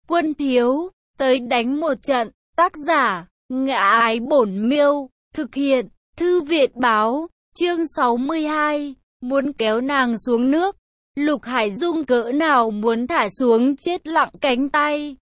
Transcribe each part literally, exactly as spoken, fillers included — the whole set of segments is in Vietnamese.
Quân thiếu, tới đánh một trận. Tác giả, Ngã Ái Bổn Miêu. Thực hiện, Thư viện báo. Chương sáu mươi hai. Muốn kéo nàng xuống nước. Lục Hải Dung cỡ nào muốn thả xuống chết lặng cánh tay.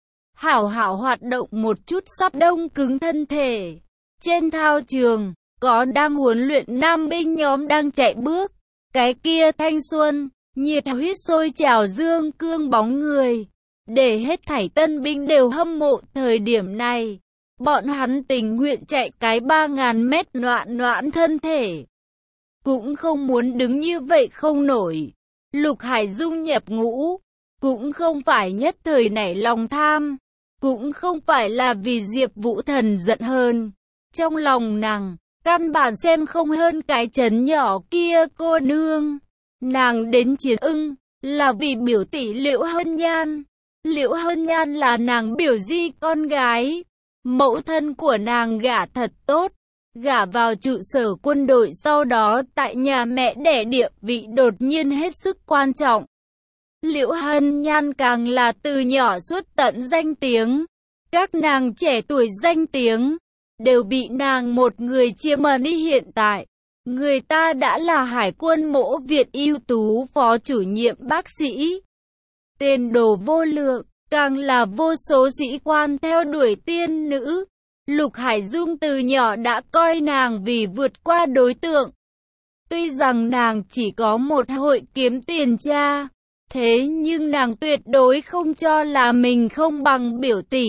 Hảo hảo hoạt động một chút sắp đông cứng thân thể. Trên thao trường, có đang huấn luyện nam binh nhóm đang chạy bước. Cái kia thanh xuân, nhiệt huyết sôi trào dương cương bóng người. Để hết thảy tân binh đều hâm mộ thời điểm này. Bọn hắn tình nguyện chạy cái ba ngàn mét noạn noãn thân thể. Cũng không muốn đứng như vậy không nổi. Lục Hải Dung nhập ngũ. Cũng không phải nhất thời nảy lòng tham. Cũng không phải là vì Diệp Vũ Thần giận hơn. Trong lòng nàng, căn bản xem không hơn cái trấn nhỏ kia cô nương. Nàng đến Chiến Ưng, là vì biểu tỷ Liễu Hân Nhan. Liễu Hân Nhan là nàng biểu di con gái. Mẫu thân của nàng gả thật tốt. Gả vào trụ sở quân đội sau đó tại nhà mẹ đẻ địa vị đột nhiên hết sức quan trọng. Liễu Hân Nhan càng là từ nhỏ suốt tận danh tiếng. Các nàng trẻ tuổi danh tiếng đều bị nàng một người chiếm đi hiện tại. Người ta đã là Hải quân Mỗ Việt ưu tú phó chủ nhiệm bác sĩ. Tiền đồ vô lượng, càng là vô số sĩ quan theo đuổi tiên nữ. Lục Hải Dung từ nhỏ đã coi nàng vì vượt qua đối tượng. Tuy rằng nàng chỉ có một hội kiếm tiền cha, thế nhưng nàng tuyệt đối không cho là mình không bằng biểu tỷ.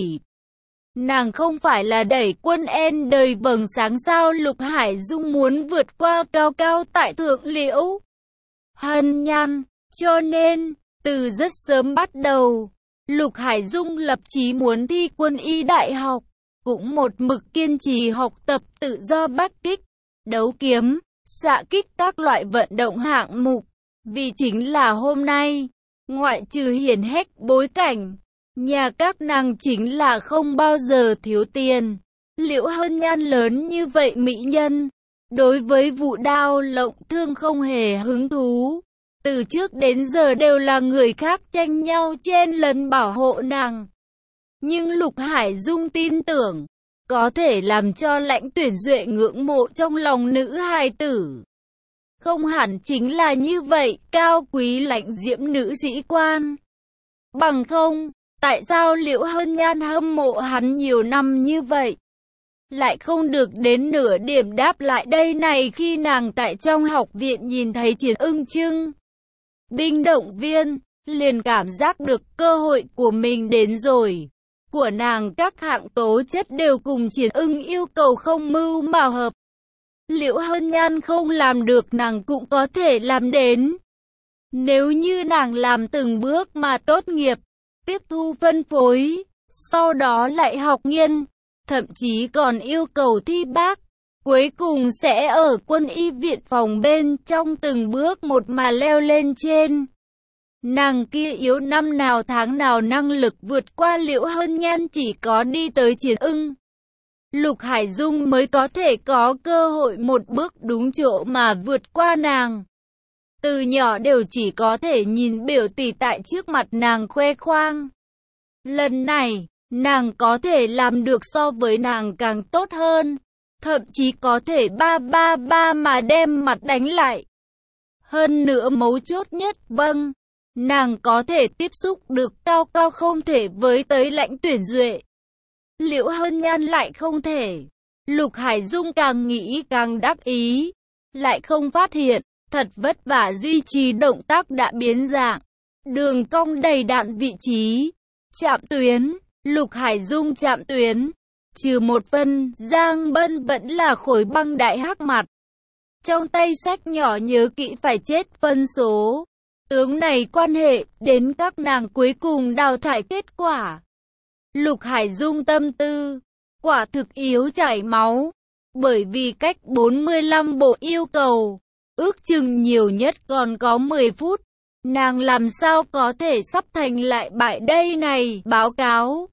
Nàng không phải là đẩy quân en đời vầng sáng sao. Lục Hải Dung muốn vượt qua cao cao tại thượng Liễu Hân Nhan, cho nên, từ rất sớm bắt đầu, Lục Hải Dung lập chí muốn thi quân y đại học, cũng một mực kiên trì học tập tự do bắt kích, đấu kiếm, xạ kích các loại vận động hạng mục, vì chính là hôm nay, ngoại trừ hiển hách bối cảnh, nhà các nàng chính là không bao giờ thiếu tiền. Liễu Hân Nhan lớn như vậy mỹ nhân, đối với vụ đao lộng thương không hề hứng thú. Từ trước đến giờ đều là người khác tranh nhau chen lấn bảo hộ nàng. Nhưng Lục Hải Dung tin tưởng, có thể làm cho Lãnh Tuyển Duệ ngưỡng mộ trong lòng nữ hài tử. Không hẳn chính là như vậy, cao quý lãnh diễm nữ sĩ quan. Bằng không, tại sao Liễu Hân Nhan hâm mộ hắn nhiều năm như vậy, lại không được đến nửa điểm đáp lại đây này? Khi nàng tại trong học viện nhìn thấy Chiến Ưng trưng binh động viên, liền cảm giác được cơ hội của mình đến rồi. Của nàng các hạng tố chất đều cùng Chiến Ưng yêu cầu không mưu mà hợp. Liễu Hân Nhan không làm được nàng cũng có thể làm đến. Nếu như nàng làm từng bước mà tốt nghiệp, tiếp thu phân phối, sau đó lại học nghiên, thậm chí còn yêu cầu thi bác, cuối cùng sẽ ở quân y viện phòng bên trong từng bước một mà leo lên trên. Nàng kia yếu năm nào tháng nào năng lực vượt qua Liễu Hân Nhan chỉ có đi tới Chiến Ưng. Lục Hải Dung mới có thể có cơ hội một bước đúng chỗ mà vượt qua nàng. Từ nhỏ đều chỉ có thể nhìn biểu tỷ tại trước mặt nàng khoe khoang. Lần này, nàng có thể làm được so với nàng càng tốt hơn. Thậm chí có thể ba ba ba mà đem mặt đánh lại. Hơn nữa mấu chốt nhất, vâng, nàng có thể tiếp xúc được cao cao không thể với tới Lãnh Tuyển Duệ. Liễu Hân Nhan lại không thể. Lục Hải Dung càng nghĩ càng đắc ý, lại không phát hiện, thật vất vả duy trì động tác đã biến dạng. Đường cong đầy đặn vị trí, chạm tuyến, Lục Hải Dung chạm tuyến. Trừ một phân, Giang Bân vẫn là khối băng đại hắc mặt. Trong tay sách nhỏ nhớ kỹ phải chết phân số. Tướng này quan hệ đến các nàng cuối cùng đào thải kết quả. Lục Hải Dung tâm tư, quả thực yếu chảy máu. Bởi vì cách bốn mươi lăm bộ yêu cầu, ước chừng nhiều nhất còn có mười phút. Nàng làm sao có thể sắp thành lại bại đây này? Báo cáo.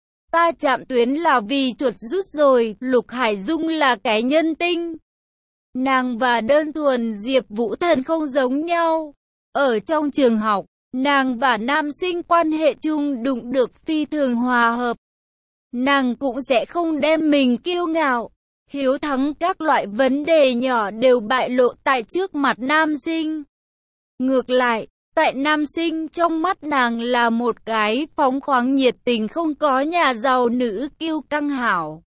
Ta chạm tuyến là vì chuột rút rồi. Lục Hải Dung là cái nhân tinh. Nàng và đơn thuần Diệp Vũ Thần không giống nhau. Ở trong trường học, Nàng và nam sinh quan hệ chung đụng được phi thường hòa hợp. Nàng cũng sẽ không đem mình kiêu ngạo, hiếu thắng các loại vấn đề nhỏ đều bại lộ tại trước mặt nam sinh. Ngược lại, tại nam sinh trong mắt nàng là một cái phóng khoáng nhiệt tình không có nhà giàu nữ kiêu căng hảo.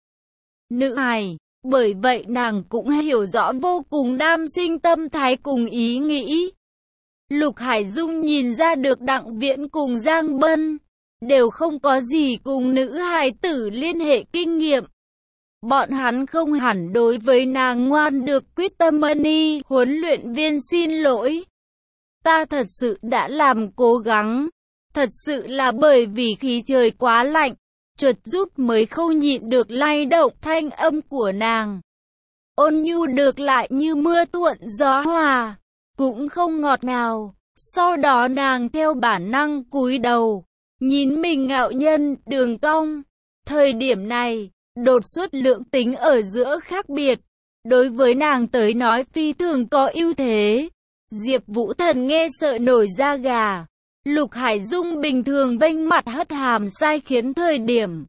Nữ hài, bởi vậy nàng cũng hiểu rõ vô cùng nam sinh tâm thái cùng ý nghĩ. Lục Hải Dung nhìn ra được Đặng Viễn cùng Giang Bân đều không có gì cùng nữ hài tử liên hệ kinh nghiệm. Bọn hắn không hẳn đối với nàng ngoan được quyết tâm ân. Huấn luyện viên xin lỗi. Ta thật sự đã làm cố gắng. Thật sự là bởi vì khí trời quá lạnh, chuột rút mới không nhịn được lay động thanh âm của nàng. Ôn nhu được lại như mưa thuận gió hòa, cũng không ngọt ngào. Sau đó nàng theo bản năng cúi đầu, nhìn mình ngạo nhân đường cong. Thời điểm này, đột xuất lượng tính ở giữa khác biệt, đối với nàng tới nói phi thường có ưu thế. Diệp Vũ Thần nghe sợ nổi da gà. Lục Hải Dung bình thường vênh mặt hất hàm sai khiến thời điểm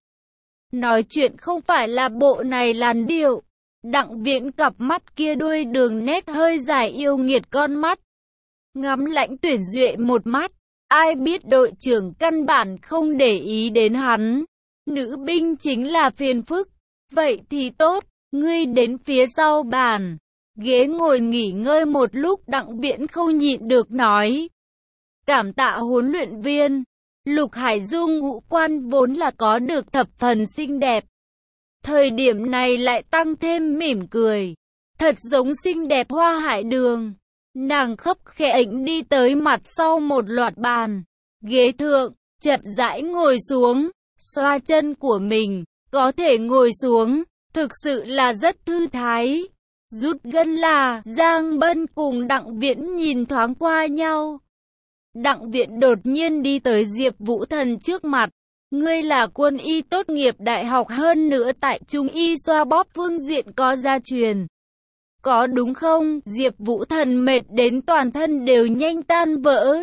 nói chuyện không phải là bộ này làn điệu. Đặng Viễn cặp mắt kia đuôi đường nét hơi dài yêu nghiệt con mắt, ngắm Lãnh Tuyển Duệ một mắt. Ai biết đội trưởng căn bản không để ý đến hắn. Nữ binh chính là phiền phức. Vậy thì tốt, ngươi đến phía sau bàn ghế ngồi nghỉ ngơi một lúc. Đặng Viễn không nhịn được nói. Cảm tạ huấn luyện viên. Lục Hải Dung ngũ quan vốn là có được thập phần xinh đẹp, thời điểm này lại tăng thêm mỉm cười, thật giống xinh đẹp hoa hải đường. Nàng khấp khểnh đi tới mặt sau một loạt bàn ghế thượng, chậm rãi ngồi xuống, xoa chân của mình. Có thể ngồi xuống, thực sự là rất thư thái. Rút gân là Giang Bân cùng Đặng Viễn nhìn thoáng qua nhau. Đặng Viễn đột nhiên đi tới Diệp Vũ Thần trước mặt. Ngươi là quân y tốt nghiệp đại học, hơn nữa tại Trung y xoa bóp phương diện có gia truyền, có đúng không? Diệp Vũ Thần mệt đến toàn thân đều nhanh tan vỡ.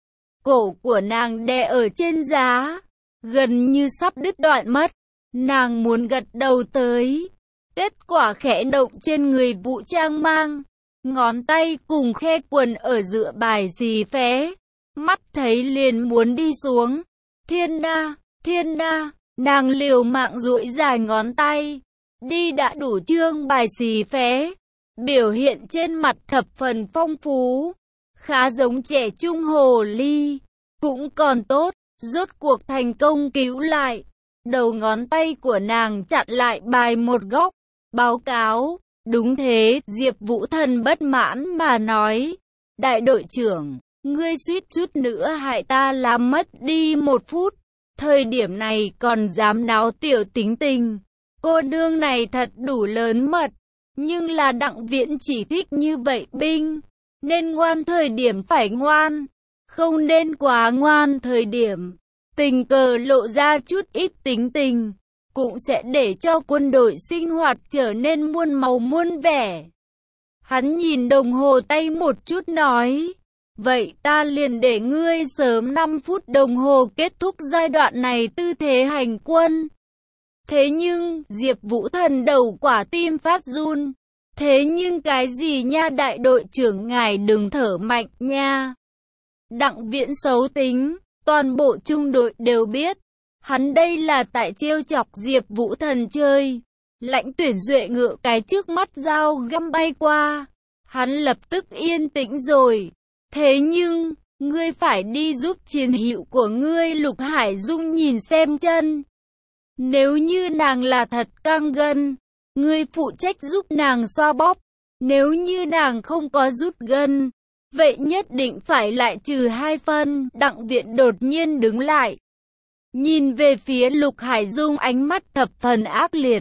Cổ của nàng đè ở trên giá, gần như sắp đứt đoạn mất. Nàng muốn gật đầu tới, kết quả khẽ động trên người Vũ Trang mang, ngón tay cùng khe quần ở giữa bài xì phé, mắt thấy liền muốn đi xuống. Thiên đa, thiên đa, nàng liều mạng duỗi dài ngón tay, đi đã đủ chương bài xì phé, biểu hiện trên mặt thập phần phong phú, khá giống trẻ trung hồ ly, cũng còn tốt, rốt cuộc thành công cứu lại. Đầu ngón tay của nàng chặn lại bài một góc. Báo cáo, đúng thế, Diệp Vũ Thần bất mãn mà nói. Đại đội trưởng, ngươi suýt chút nữa hại ta làm mất đi một phút. Thời điểm này còn dám náo tiểu tính tình. Cô nương này thật đủ lớn mật. Nhưng là Đặng Viễn chỉ thích như vậy binh. Nên ngoan thời điểm phải ngoan, không nên quá ngoan thời điểm tình cờ lộ ra chút ít tính tình, cũng sẽ để cho quân đội sinh hoạt trở nên muôn màu muôn vẻ. Hắn nhìn đồng hồ tay một chút nói, vậy ta liền để ngươi sớm năm phút đồng hồ kết thúc giai đoạn này tư thế hành quân. Thế nhưng, Diệp Vũ Thần đầu quả tim phát run. Thế nhưng cái gì nha, đại đội trưởng ngài đừng thở mạnh nha. Đặng Viễn xấu tính, toàn bộ trung đội đều biết. Hắn đây là tại trêu chọc Diệp Vũ Thần chơi. Lãnh Tuyển Duệ ngựa cái trước mắt dao găm bay qua. Hắn lập tức yên tĩnh rồi. Thế nhưng, ngươi phải đi giúp chiến hữu của ngươi. Lục Hải Dung nhìn xem chân. Nếu như nàng là thật căng gân, ngươi phụ trách giúp nàng xoa bóp. Nếu như nàng không có rút gân, vậy nhất định phải lại trừ hai phân. Đặng Viễn đột nhiên đứng lại, nhìn về phía Lục Hải Dung, ánh mắt thập phần ác liệt.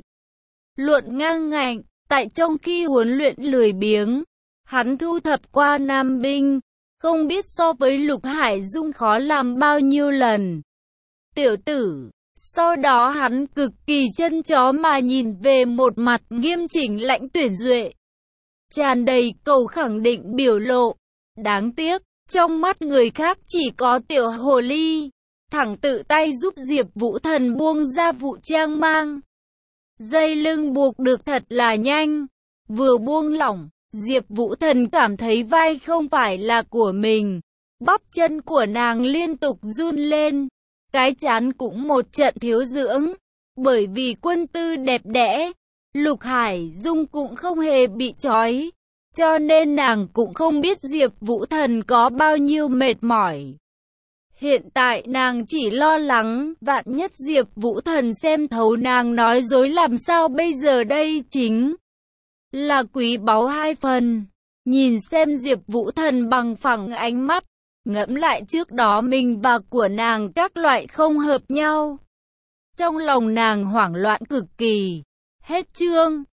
Luận ngang ngạnh, tại trong khi huấn luyện lười biếng, hắn thu thập qua nam binh, không biết so với Lục Hải Dung khó làm bao nhiêu lần. Tiểu tử. Sau đó hắn cực kỳ chân chó mà nhìn về một mặt nghiêm chỉnh Lãnh Tuyển Duệ, tràn đầy cầu khẳng định biểu lộ. Đáng tiếc, Trong mắt người khác chỉ có tiểu hồ ly, thẳng tự tay giúp Diệp Vũ Thần buông ra vũ trang mang. Dây lưng buộc được thật là nhanh, vừa buông lỏng, Diệp Vũ Thần cảm thấy vai không phải là của mình, bắp chân của nàng liên tục run lên, cái trán cũng một trận thiếu dưỡng, bởi vì quân tư đẹp đẽ, Lục Hải Dung cũng không hề bị trói, cho nên nàng cũng không biết Diệp Vũ Thần có bao nhiêu mệt mỏi. Hiện tại nàng chỉ lo lắng, vạn nhất Diệp Vũ Thần xem thấu nàng nói dối làm sao bây giờ đây, chính là quý báu hai phần. Nhìn xem Diệp Vũ Thần bằng phẳng ánh mắt, ngẫm lại trước đó mình và của nàng các loại không hợp nhau. Trong lòng nàng hoảng loạn cực kỳ. Hết chương.